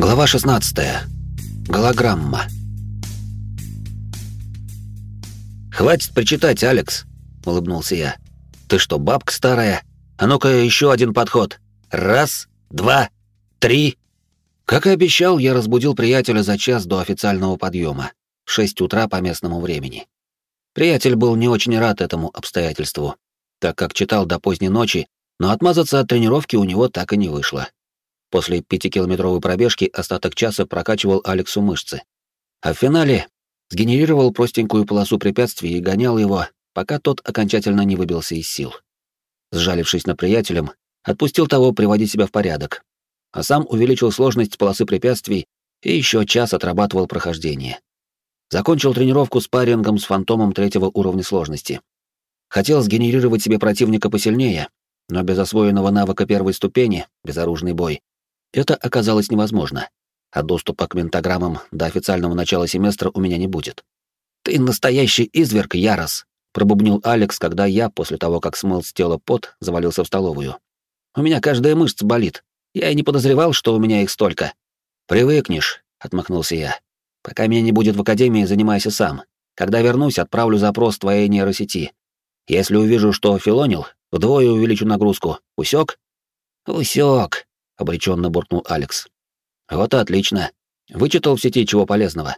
Глава 16. Голограмма. «Хватит причитать, Алекс», — улыбнулся я. «Ты что, бабка старая? А ну-ка еще один подход. 1, 2, 3». Как и обещал, я разбудил приятеля за час до официального подъема, в 6 утра по местному времени. Приятель был не очень рад этому обстоятельству, так как читал до поздней ночи, но отмазаться от тренировки у него так и не вышло. После 5-километровой пробежки остаток часа прокачивал Алексу мышцы. А в финале сгенерировал простенькую полосу препятствий и гонял его, пока тот окончательно не выбился из сил. Сжалившись над приятелем, отпустил того приводить себя в порядок, а сам увеличил сложность полосы препятствий и еще час отрабатывал прохождение. Закончил тренировку спаррингом с фантомом 3-го уровня сложности. Хотел сгенерировать себе противника посильнее, но без освоенного навыка 1-й ступени, безоружный бой, это оказалось невозможно, а доступа к ментаграммам до официального начала семестра у меня не будет. «Ты настоящий изверг, Ярос!» — пробубнил Алекс, когда я, после того, как смыл с тела пот, завалился в столовую. «У меня каждая мышца болит. Я и не подозревал, что у меня их столько». «Привыкнешь», — отмахнулся я. «Пока меня не будет в академии, занимайся сам. Когда вернусь, отправлю запрос твоей нейросети. Если увижу, что филонил, вдвое увеличу нагрузку. Усёк?» «Усёк», — обреченно буркнул Алекс. «Вот и отлично. Вычитал в сети чего полезного».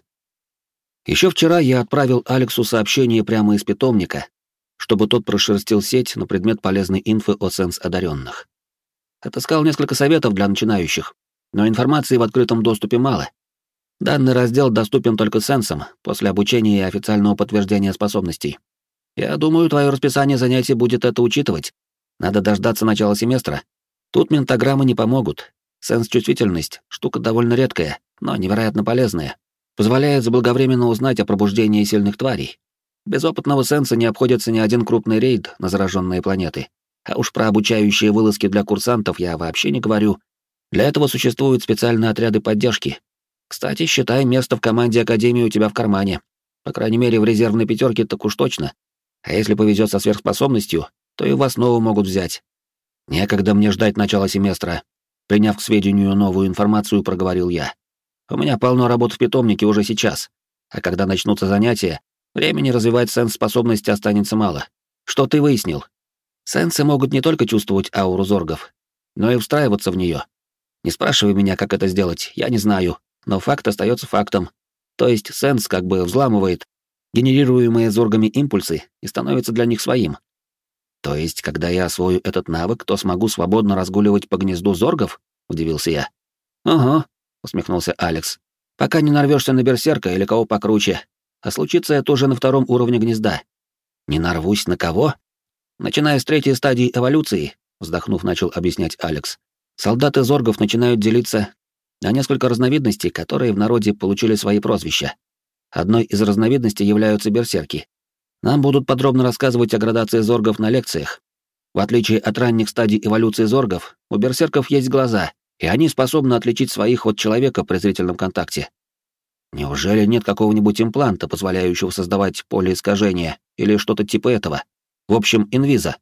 Еще вчера я отправил Алексу сообщение прямо из питомника, чтобы тот прошерстил сеть на предмет полезной инфы о сенс-одаренных. Отыскал несколько советов для начинающих, но информации в открытом доступе мало. Данный раздел доступен только сенсам после обучения и официального подтверждения способностей. Я думаю, твое расписание занятий будет это учитывать. Надо дождаться начала семестра. Тут ментаграммы не помогут. Сенс-чувствительность — штука довольно редкая, но невероятно полезная. Позволяет заблаговременно узнать о пробуждении сильных тварей. Без опытного сенса не обходится ни один крупный рейд на зараженные планеты. А уж про обучающие вылазки для курсантов я вообще не говорю. Для этого существуют специальные отряды поддержки. Кстати, считай, место в команде Академии у тебя в кармане. По крайней мере, в резервной 5-ке так уж точно. А если повезет со сверхспособностью, то и в основу могут взять. Некогда мне ждать начала семестра. Приняв к сведению новую информацию, проговорил я. У меня полно работ в питомнике уже сейчас. А когда начнутся занятия, времени развивать сенс-способности останется мало. Что ты выяснил? Сенсы могут не только чувствовать ауру зоргов, но и встраиваться в нее. Не спрашивай меня, как это сделать, я не знаю, но факт остается фактом. То есть сенс как бы взламывает генерируемые зоргами импульсы и становится для них своим. То есть, когда я освою этот навык, то смогу свободно разгуливать по гнезду зоргов? Удивился я. Ага, усмехнулся Алекс. Пока не нарвешься на берсерка или кого покруче. А случится это уже на 2-м уровне гнезда. Не нарвусь на кого? Начиная с 3-й стадии эволюции, вздохнув, начал объяснять Алекс. Солдаты зоргов начинают делиться на несколько разновидностей, которые в народе получили свои прозвища. Одной из разновидностей являются берсерки. Нам будут подробно рассказывать о градации зоргов на лекциях. В отличие от ранних стадий эволюции зоргов, у берсерков есть глаза, и они способны отличить своих от человека при зрительном контакте. Неужели нет какого-нибудь импланта, позволяющего создавать поле искажения, или что-то типа этого? В общем, инвиза.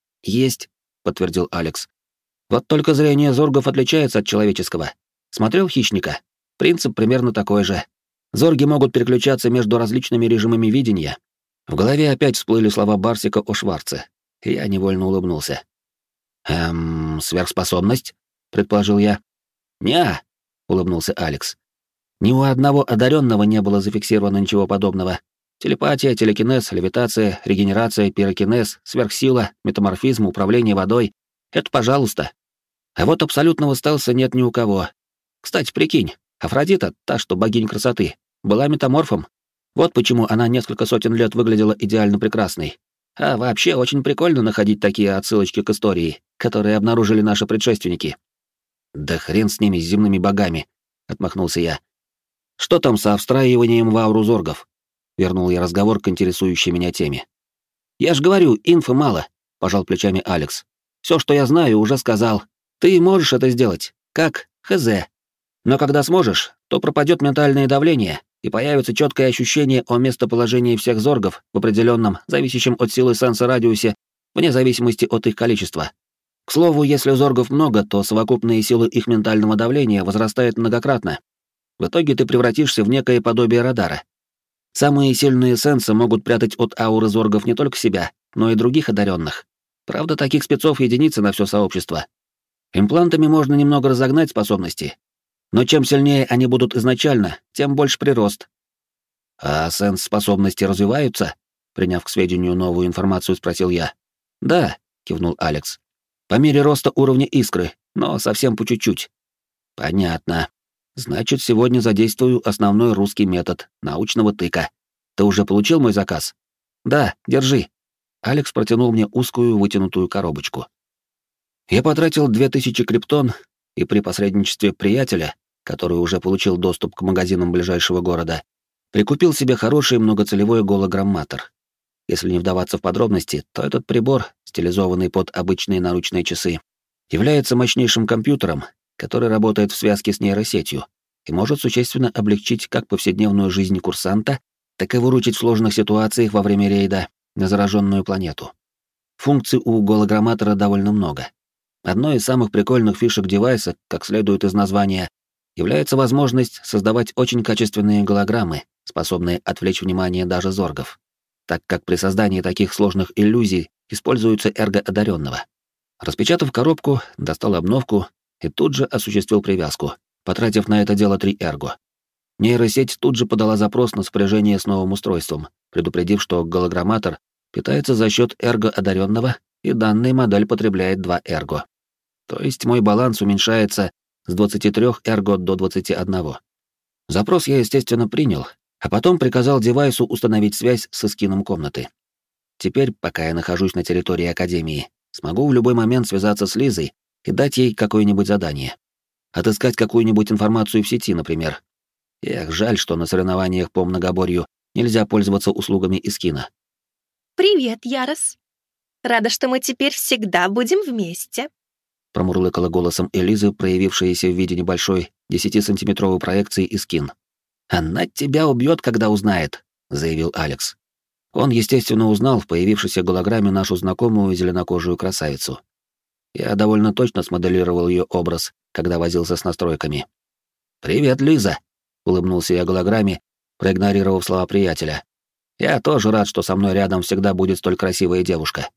Есть, подтвердил Алекс. Вот только зрение зоргов отличается от человеческого. Смотрел «Хищника»? Принцип примерно такой же. Зорги могут переключаться между различными режимами видения. В голове опять всплыли слова Барсика о Шварце, и я невольно улыбнулся. Сверхспособность?» — предположил я. «Не-а», — улыбнулся Алекс. «Ни у одного одаренного не было зафиксировано ничего подобного. Телепатия, телекинез, левитация, регенерация, пирокинез, сверхсила, метаморфизм, управление водой — это пожалуйста. А вот абсолютного стелса нет ни у кого. Кстати, прикинь, Афродита, та, что богиня красоты, была метаморфом. Вот почему она несколько сотен лет выглядела идеально прекрасной. А вообще очень прикольно находить такие отсылочки к истории, которые обнаружили наши предшественники». «Да хрен с ними, с земными богами», — отмахнулся я. «Что там со встраиванием в ауру зоргов?» — вернул я разговор к интересующей меня теме. «Я ж говорю, инфы мало», — пожал плечами Алекс. «Все, что я знаю, уже сказал. Ты можешь это сделать. Как? Хз. Но когда сможешь, то пропадет ментальное давление, и появится четкое ощущение о местоположении всех зоргов в определенном, зависящем от силы сенса радиусе, вне зависимости от их количества. К слову, если зоргов много, то совокупные силы их ментального давления возрастают многократно. В итоге ты превратишься в некое подобие радара. Самые сильные сенсы могут прятать от ауры зоргов не только себя, но и других одаренных. Правда, таких спецов единицы на все сообщество. Имплантами можно немного разогнать способности, но чем сильнее они будут изначально, тем больше прирост. А сенс-способности развиваются? Приняв к сведению новую информацию, спросил я. Да, кивнул Алекс. По мере роста уровня искры, но совсем по чуть-чуть. Понятно. Значит, сегодня задействую основной русский метод научного тыка. Ты уже получил мой заказ? Да, держи. Алекс протянул мне узкую вытянутую коробочку. Я потратил 2000 криптон, и при посредничестве приятеля, который уже получил доступ к магазинам ближайшего города, прикупил себе хороший многоцелевой голограмматор. Если не вдаваться в подробности, то этот прибор, стилизованный под обычные наручные часы, является мощнейшим компьютером, который работает в связке с нейросетью и может существенно облегчить как повседневную жизнь курсанта, так и выручить в сложных ситуациях во время рейда на зараженную планету. Функций у голограмматора довольно много. Одной из самых прикольных фишек девайса, как следует из названия, является возможность создавать очень качественные голограммы, способные отвлечь внимание даже зоргов, так как при создании таких сложных иллюзий используется эрго одаренного. Распечатав коробку, достал обновку и тут же осуществил привязку, потратив на это дело 3 эрго. Нейросеть тут же подала запрос на сопряжение с новым устройством, предупредив, что голограмматор питается за счет эрго одаренного, и данная модель потребляет 2 эрго. То есть мой баланс уменьшается с 23 эрго до 21. Запрос я, естественно, принял, а потом приказал девайсу установить связь с эскином комнаты. Теперь, пока я нахожусь на территории Академии, смогу в любой момент связаться с Лизой и дать ей какое-нибудь задание. Отыскать какую-нибудь информацию в сети, например. Эх, жаль, что на соревнованиях по многоборью нельзя пользоваться услугами эскина. «Привет, Ярос. Рада, что мы теперь всегда будем вместе», — промурлыкала голосом Элизы, проявившаяся в виде небольшой 10-сантиметровой проекции эскин. «Она тебя убьет, когда узнает», — заявил Алекс. Он, естественно, узнал в появившейся голограмме нашу знакомую зеленокожую красавицу. Я довольно точно смоделировал ее образ, когда возился с настройками. «Привет, Лиза», — улыбнулся я голограмме, проигнорировав слова приятеля. «Я тоже рад, что со мной рядом всегда будет столь красивая девушка».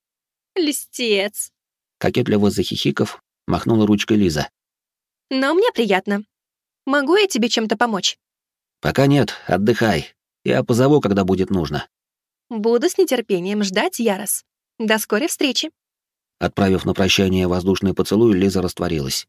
«Льстец», — кокетливо захихиков, махнула ручкой Лиза. «Но мне приятно. Могу я тебе чем-то помочь?» «Пока нет, отдыхай. Я позову, когда будет нужно». «Буду с нетерпением ждать, Ярос. До скорой встречи». Отправив на прощание воздушный поцелуй, Лиза растворилась.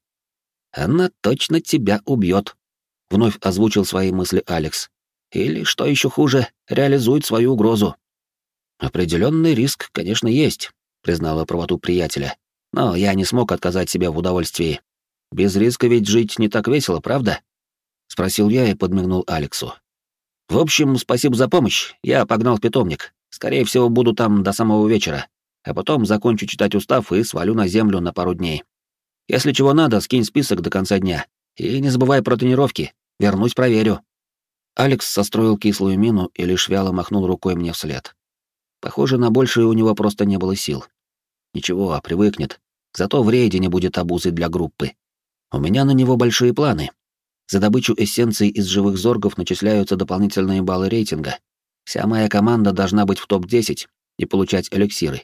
«Она точно тебя убьет», — вновь озвучил свои мысли Алекс. «Или, что еще хуже, реализует свою угрозу». «Определенный риск, конечно, есть», — признала правоту приятеля. «Но я не смог отказать себе в удовольствии. Без риска ведь жить не так весело, правда?» — спросил я и подмигнул Алексу. «В общем, спасибо за помощь. Я погнал в питомник. Скорее всего, буду там до самого вечера. А потом закончу читать устав и свалю на землю на пару дней. Если чего надо, скинь список до конца дня. И не забывай про тренировки. Вернусь, проверю». Алекс состроил кислую мину и лишь вяло махнул рукой мне вслед. Похоже, на большее у него просто не было сил. Ничего, привыкнет. Зато в рейде не будет обузой для группы. У меня на него большие планы. За добычу эссенций из живых зоргов начисляются дополнительные баллы рейтинга. Вся моя команда должна быть в топ-10 и получать эликсиры.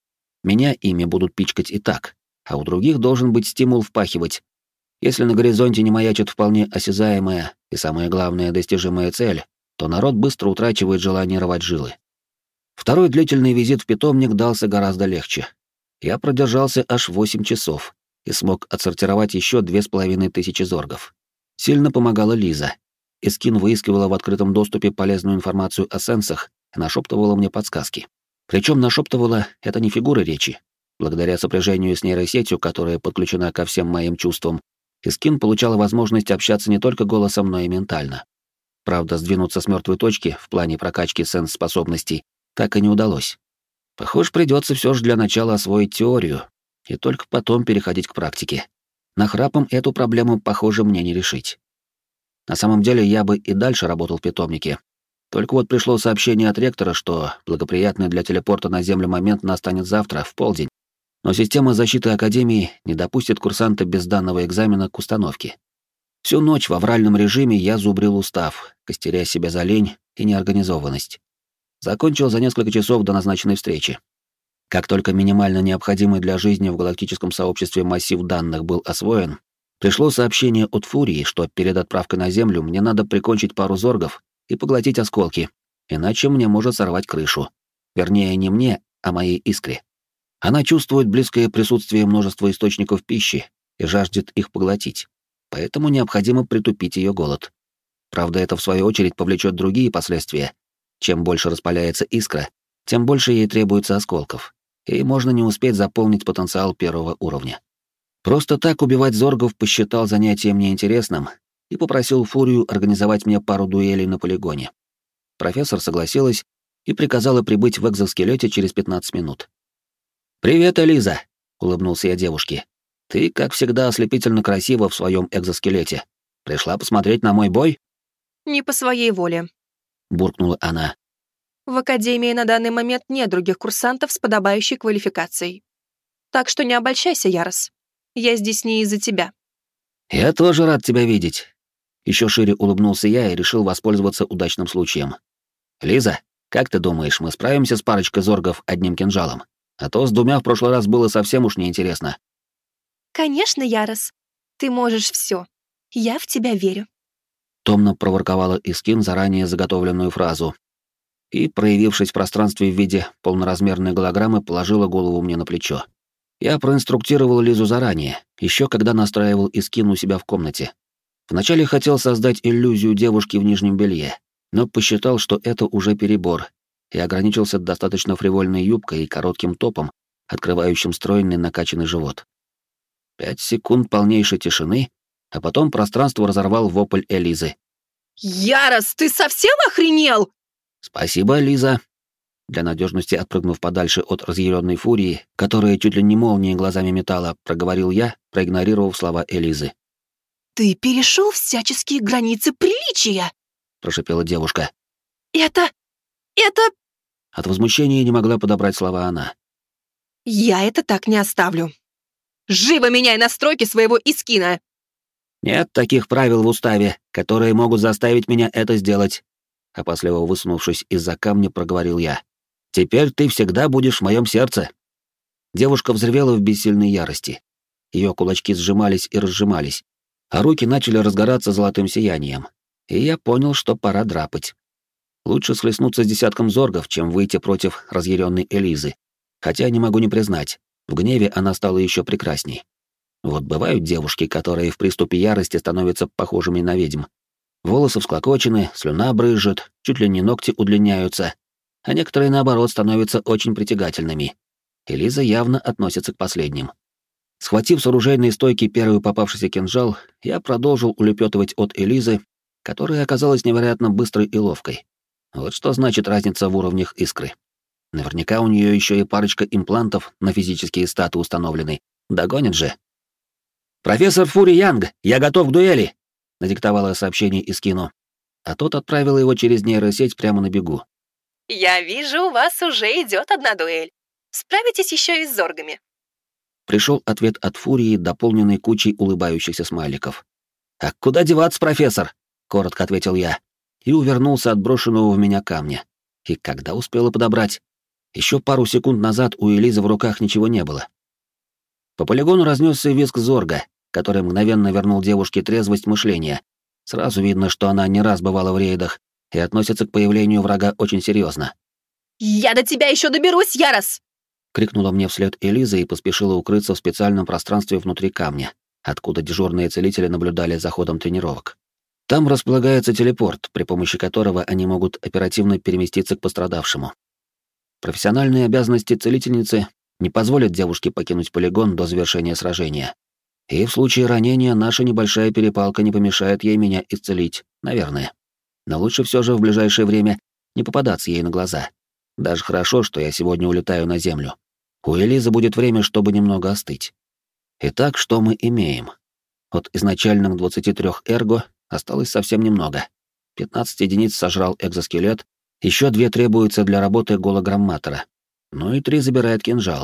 Меня ими будут пичкать и так, а у других должен быть стимул впахивать. Если на горизонте не маячит вполне осязаемая и, самое главное, достижимая цель, то народ быстро утрачивает желание рвать жилы. Второй длительный визит в питомник дался гораздо легче. Я продержался аж 8 часов и смог отсортировать еще 2500 зоргов. Сильно помогала Лиза. Эскин выискивала в открытом доступе полезную информацию о сенсах и нашептывала мне подсказки. Причем нашептывала — это не фигуры речи. Благодаря сопряжению с нейросетью, которая подключена ко всем моим чувствам, Эскин получала возможность общаться не только голосом, но и ментально. Правда, сдвинуться с мертвой точки в плане прокачки сенс-способностей так и не удалось. Похоже, придется все же для начала освоить теорию и только потом переходить к практике. Нахрапом эту проблему, похоже, мне не решить. На самом деле, я бы и дальше работал в питомнике. Только вот пришло сообщение от ректора, что благоприятный для телепорта на Землю момент настанет завтра, в полдень. Но система защиты Академии не допустит курсанта без данного экзамена к установке. Всю ночь в авральном режиме я зубрил устав, костеря себя за лень и неорганизованность. Закончил за несколько часов до назначенной встречи. Как только минимально необходимый для жизни в галактическом сообществе массив данных был освоен, пришло сообщение от Фурии, что перед отправкой на Землю мне надо прикончить пару зоргов и поглотить осколки, иначе мне может сорвать крышу. Вернее, не мне, а моей искре. Она чувствует близкое присутствие множества источников пищи и жаждет их поглотить, поэтому необходимо притупить ее голод. Правда, это в свою очередь повлечет другие последствия. Чем больше распаляется искра, тем больше ей требуется осколков, и можно не успеть заполнить потенциал первого уровня. Просто так убивать зоргов посчитал занятием неинтересным и попросил Фурию организовать мне пару дуэлей на полигоне. Профессор согласилась и приказала прибыть в экзоскелете через 15 минут. «Привет, Элиза!» — улыбнулся я девушке. «Ты, как всегда, ослепительно красива в своем экзоскелете. Пришла посмотреть на мой бой?» Не по своей воле. Буркнула она. В Академии на данный момент нет других курсантов с подобающей квалификацией. Так что не обольщайся, Ярос. Я здесь не из-за тебя. «Я тоже рад тебя видеть». Еще шире улыбнулся я и решил воспользоваться удачным случаем. «Лиза, как ты думаешь, мы справимся с парочкой зоргов одним кинжалом? А то с двумя в прошлый раз было совсем уж неинтересно». Конечно, Ярос. Ты можешь все. Я в тебя верю. Томно проворковала Искин заранее заготовленную фразу и, проявившись в пространстве в виде полноразмерной голограммы, положила голову мне на плечо. Я проинструктировал Лизу заранее, еще когда настраивал Искин у себя в комнате. Вначале хотел создать иллюзию девушки в нижнем белье, но посчитал, что это уже перебор, и ограничился достаточно фривольной юбкой и коротким топом, открывающим стройный накачанный живот. 5 секунд полнейшей тишины, а потом пространство разорвал вопль Элизы. Ярос, ты совсем охренел? «Спасибо, Лиза». Для надежности отпрыгнув подальше от разъяренной фурии, которая чуть ли не молнией глазами метала, проговорил я, проигнорировав слова Элизы. Ты перешел всяческие границы приличия, прошипела девушка. Это... От возмущения не могла подобрать слова она. Я это так не оставлю. Живо меняй настройки своего Искина. «Нет таких правил в уставе, которые могут заставить меня это сделать», опасливо высунувшись из-за камня, проговорил я. «Теперь ты всегда будешь в моем сердце». Девушка взревела в бессильной ярости. Ее кулачки сжимались и разжимались, а руки начали разгораться золотым сиянием. И я понял, что пора драпать. Лучше схлестнуться с десятком зоргов, чем выйти против разъяренной Элизы. Хотя не могу не признать, в гневе она стала еще прекрасней. Вот бывают девушки, которые в приступе ярости становятся похожими на ведьм. Волосы всклокочены, слюна брызжет, чуть ли не ногти удлиняются, а некоторые, наоборот, становятся очень притягательными. Элиза явно относится к последним. Схватив с оружейной стойки первый попавшийся кинжал, я продолжил улепетывать от Элизы, которая оказалась невероятно быстрой и ловкой. Вот что значит разница в уровнях искры. Наверняка у нее еще и парочка имплантов на физические статы установлены. Догонит же. «Профессор Фури Янг, я готов к дуэли!» — надиктовала сообщение Искину, а тот отправил его через нейросеть прямо на бегу. Я вижу, у вас уже идет одна дуэль. Справитесь еще и с зоргами. Пришел ответ от Фурии, дополненный кучей улыбающихся смайликов. «А куда деваться, профессор?» — коротко ответил я, и увернулся от брошенного в меня камня. И когда успела подобрать? Еще пару секунд назад у Элизы в руках ничего не было. По полигону разнесся визг зорга, который мгновенно вернул девушке трезвость мышления. Сразу видно, что она не раз бывала в рейдах и относится к появлению врага очень серьезно. «Я до тебя еще доберусь, Ярос!» — крикнула мне вслед Элиза и поспешила укрыться в специальном пространстве внутри камня, откуда дежурные целители наблюдали за ходом тренировок. Там располагается телепорт, при помощи которого они могут оперативно переместиться к пострадавшему. Профессиональные обязанности целительницы не позволят девушке покинуть полигон до завершения сражения. И в случае ранения наша небольшая перепалка не помешает ей меня исцелить, наверное. Но лучше все же в ближайшее время не попадаться ей на глаза. Даже хорошо, что я сегодня улетаю на Землю. У Элизы будет время, чтобы немного остыть. Итак, что мы имеем? От изначальных 23 эрго осталось совсем немного. 15 единиц сожрал экзоскелет, еще 2 требуются для работы голограмматора. Ну и 3 забирает кинжал.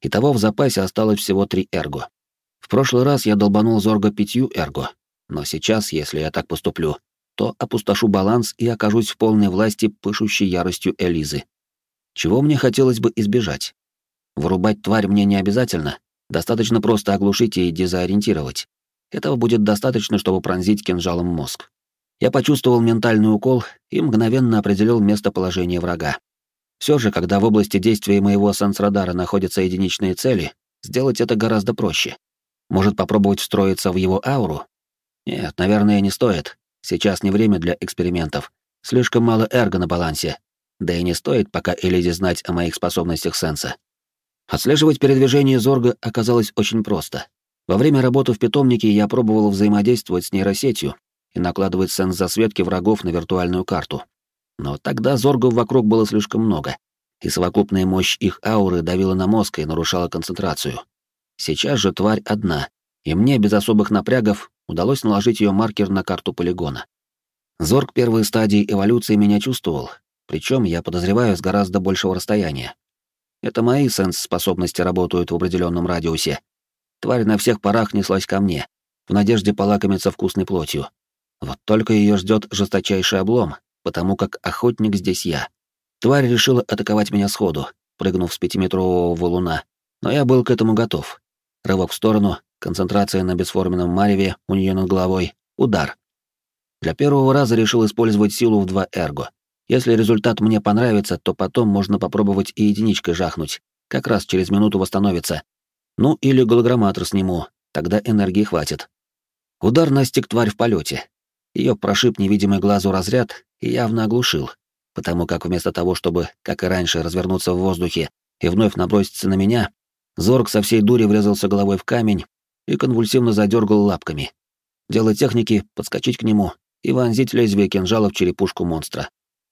Итого в запасе осталось всего 3 эрго. В прошлый раз я долбанул Зорга 5 эрго, но сейчас, если я так поступлю, то опустошу баланс и окажусь в полной власти пышущей яростью Элизы. Чего мне хотелось бы избежать? Вырубать тварь мне не обязательно, достаточно просто оглушить и дезориентировать. Этого будет достаточно, чтобы пронзить кинжалом мозг. Я почувствовал ментальный укол и мгновенно определил местоположение врага. Все же, когда в области действия моего сенс-радара находятся единичные цели, сделать это гораздо проще. Может, попробовать встроиться в его ауру? Нет, наверное, не стоит. Сейчас не время для экспериментов. Слишком мало эрго на балансе. Да и не стоит пока Элизе знать о моих способностях сенса. Отслеживать передвижение Зорга оказалось очень просто. Во время работы в питомнике я пробовал взаимодействовать с нейросетью и накладывать сенс-засветки врагов на виртуальную карту. Но тогда Зоргов вокруг было слишком много, и совокупная мощь их ауры давила на мозг и нарушала концентрацию. Сейчас же тварь одна, и мне без особых напрягов удалось наложить ее маркер на карту полигона. Зорг первой стадии эволюции меня чувствовал, причем, я подозреваю, с гораздо большего расстояния. Это мои сенс-способности работают в определенном радиусе. Тварь на всех парах неслась ко мне, в надежде полакомиться вкусной плотью. Вот только ее ждет жесточайший облом, потому как охотник здесь я. Тварь решила атаковать меня сходу, прыгнув с 5-метрового валуна, но я был к этому готов. Рывок в сторону, концентрация на бесформенном мареве у нее над головой, удар. Для первого раза решил использовать силу в 2 эрго. Если результат мне понравится, то потом можно попробовать и единичкой жахнуть, как раз через минуту восстановится. Ну или голограмматор сниму, тогда энергии хватит. Удар настиг тварь в полете. Ее прошиб невидимый глазу разряд и явно оглушил, потому как вместо того, чтобы, как и раньше, развернуться в воздухе и вновь наброситься на меня, Зорг со всей дури врезался головой в камень и конвульсивно задергал лапками. Дело техники — подскочить к нему и вонзить лезвие кинжала в черепушку монстра.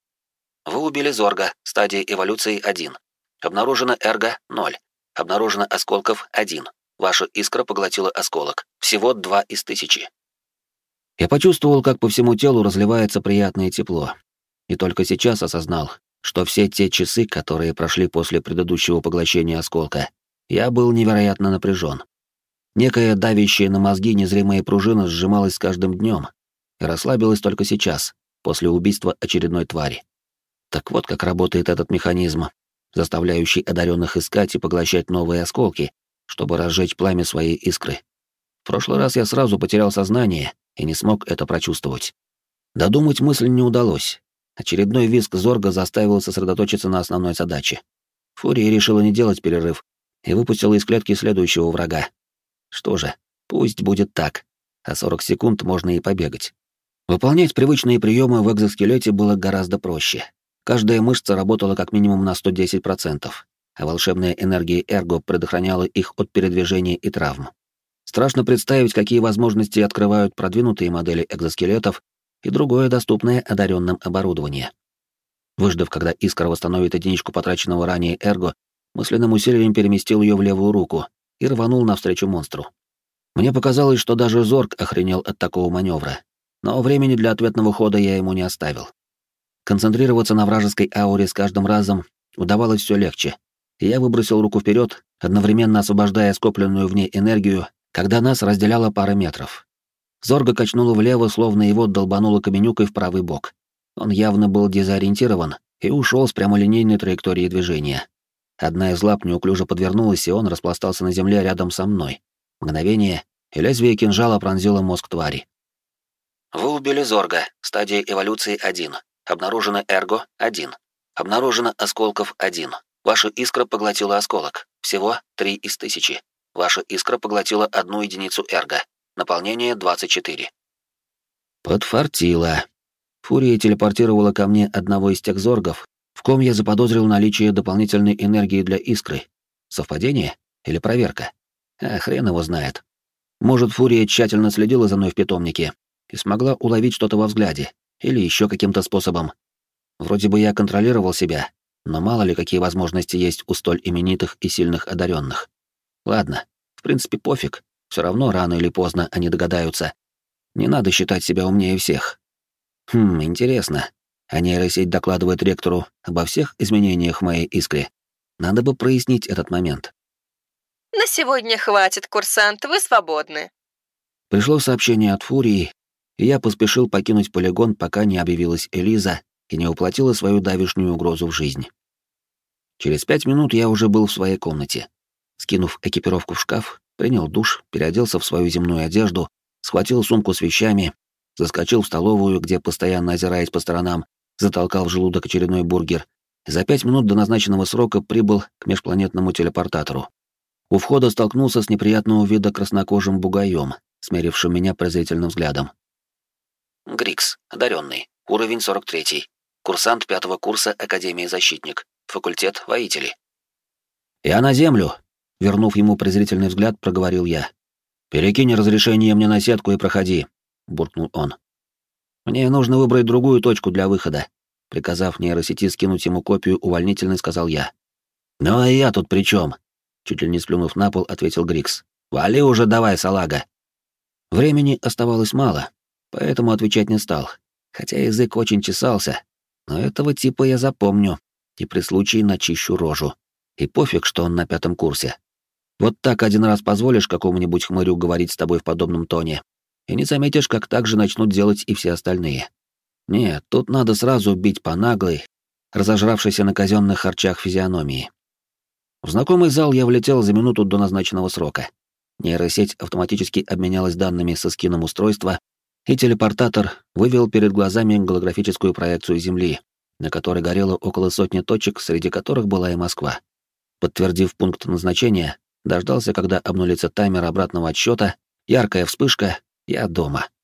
Вы убили Зорга, стадия эволюции 1. Обнаружено эрго 0. Обнаружено осколков 1. Ваша искра поглотила осколок. Всего 2 из 1000. Я почувствовал, как по всему телу разливается приятное тепло. И только сейчас осознал, что все те часы, которые прошли после предыдущего поглощения осколка, я был невероятно напряжен. Некая давящая на мозги незримая пружина сжималась с каждым днем и расслабилась только сейчас, после убийства очередной твари. Так вот как работает этот механизм, заставляющий одаренных искать и поглощать новые осколки, чтобы разжечь пламя своей искры. В прошлый раз я сразу потерял сознание и не смог это прочувствовать. Додумать мысль не удалось. Очередной визг Зорга заставил сосредоточиться на основной задаче. Фурия решила не делать перерыв и выпустила из клетки следующего врага. Что же, пусть будет так, а 40 секунд можно и побегать. Выполнять привычные приемы в экзоскелете было гораздо проще. Каждая мышца работала как минимум на 110%, а волшебная энергия эрго предохраняла их от передвижения и травм. Страшно представить, какие возможности открывают продвинутые модели экзоскелетов и другое доступное одаренным оборудование. Выждав, когда искра восстановит единичку потраченного ранее эрго, мысленным усилием переместил ее в левую руку и рванул навстречу монстру. Мне показалось, что даже Зорг охренел от такого маневра, но времени для ответного хода я ему не оставил. Концентрироваться на вражеской ауре с каждым разом удавалось все легче, и я выбросил руку вперед, одновременно освобождая скопленную в ней энергию, когда нас разделяла пара метров. Зорга качнуло влево, словно его долбануло каменюкой в правый бок. Он явно был дезориентирован и ушел с прямолинейной траектории движения. Одна из лап неуклюже подвернулась, и он распластался на земле рядом со мной. Мгновение, и лезвие кинжала пронзило мозг твари. Вы убили Зорга, стадия эволюции 1. Обнаружено эрго 1. Обнаружено осколков 1. Ваша искра поглотила осколок. Всего 3 из 1000. Ваша искра поглотила 1 единицу эрго. Наполнение 24. Подфартило. Фурия телепортировала ко мне одного из тех зоргов, в ком я заподозрил наличие дополнительной энергии для искры. Совпадение? Или проверка? Хрен его знает. Может, Фурия тщательно следила за мной в питомнике и смогла уловить что-то во взгляде, или еще каким-то способом. Вроде бы я контролировал себя, но мало ли какие возможности есть у столь именитых и сильных одаренных. Ладно, в принципе, пофиг, все равно рано или поздно они догадаются. Не надо считать себя умнее всех. Интересно. А нейросеть докладывает ректору обо всех изменениях в моей искре. Надо бы прояснить этот момент. На сегодня хватит, курсант, вы свободны. Пришло сообщение от Фурии, и я поспешил покинуть полигон, пока не объявилась Элиза и не воплотила свою давешнюю угрозу в жизнь. Через 5 минут я уже был в своей комнате. Скинув экипировку в шкаф, принял душ, переоделся в свою земную одежду, схватил сумку с вещами, заскочил в столовую, где, постоянно озираясь по сторонам, затолкал в желудок очередной бургер, и за 5 минут до назначенного срока прибыл к межпланетному телепортатору. У входа столкнулся с неприятного вида краснокожим бугаем, смерившим меня презрительным взглядом. Грикс, одаренный, уровень 43, курсант 5-го курса Академии Защитник, факультет Воители. «Я на землю», — вернув ему презрительный взгляд, проговорил я. «Перекинь разрешение мне на сетку и проходи», — буркнул он. «Мне нужно выбрать другую точку для выхода», — приказав нейросети скинуть ему копию увольнительной, сказал я. «Ну а я тут при чем? Чуть ли не сплюнув на пол, ответил Грикс. «Вали уже давай, салага!» Времени оставалось мало, поэтому отвечать не стал, хотя язык очень чесался, но этого типа я запомню и при случае начищу рожу. И пофиг, что он на 5-м курсе. Вот так один раз позволишь какому-нибудь хмырю говорить с тобой в подобном тоне, и не заметишь, как так же начнут делать и все остальные. Нет, тут надо сразу бить по наглой, разожравшейся на казенных харчах физиономии. В знакомый зал я влетел за минуту до назначенного срока. Нейросеть автоматически обменялась данными со скином устройства, и телепортатор вывел перед глазами голографическую проекцию Земли, на которой горело около 100 точек, среди которых была и Москва. Подтвердив пункт назначения, дождался, когда обнулится таймер обратного отсчета, яркая вспышка, я дома.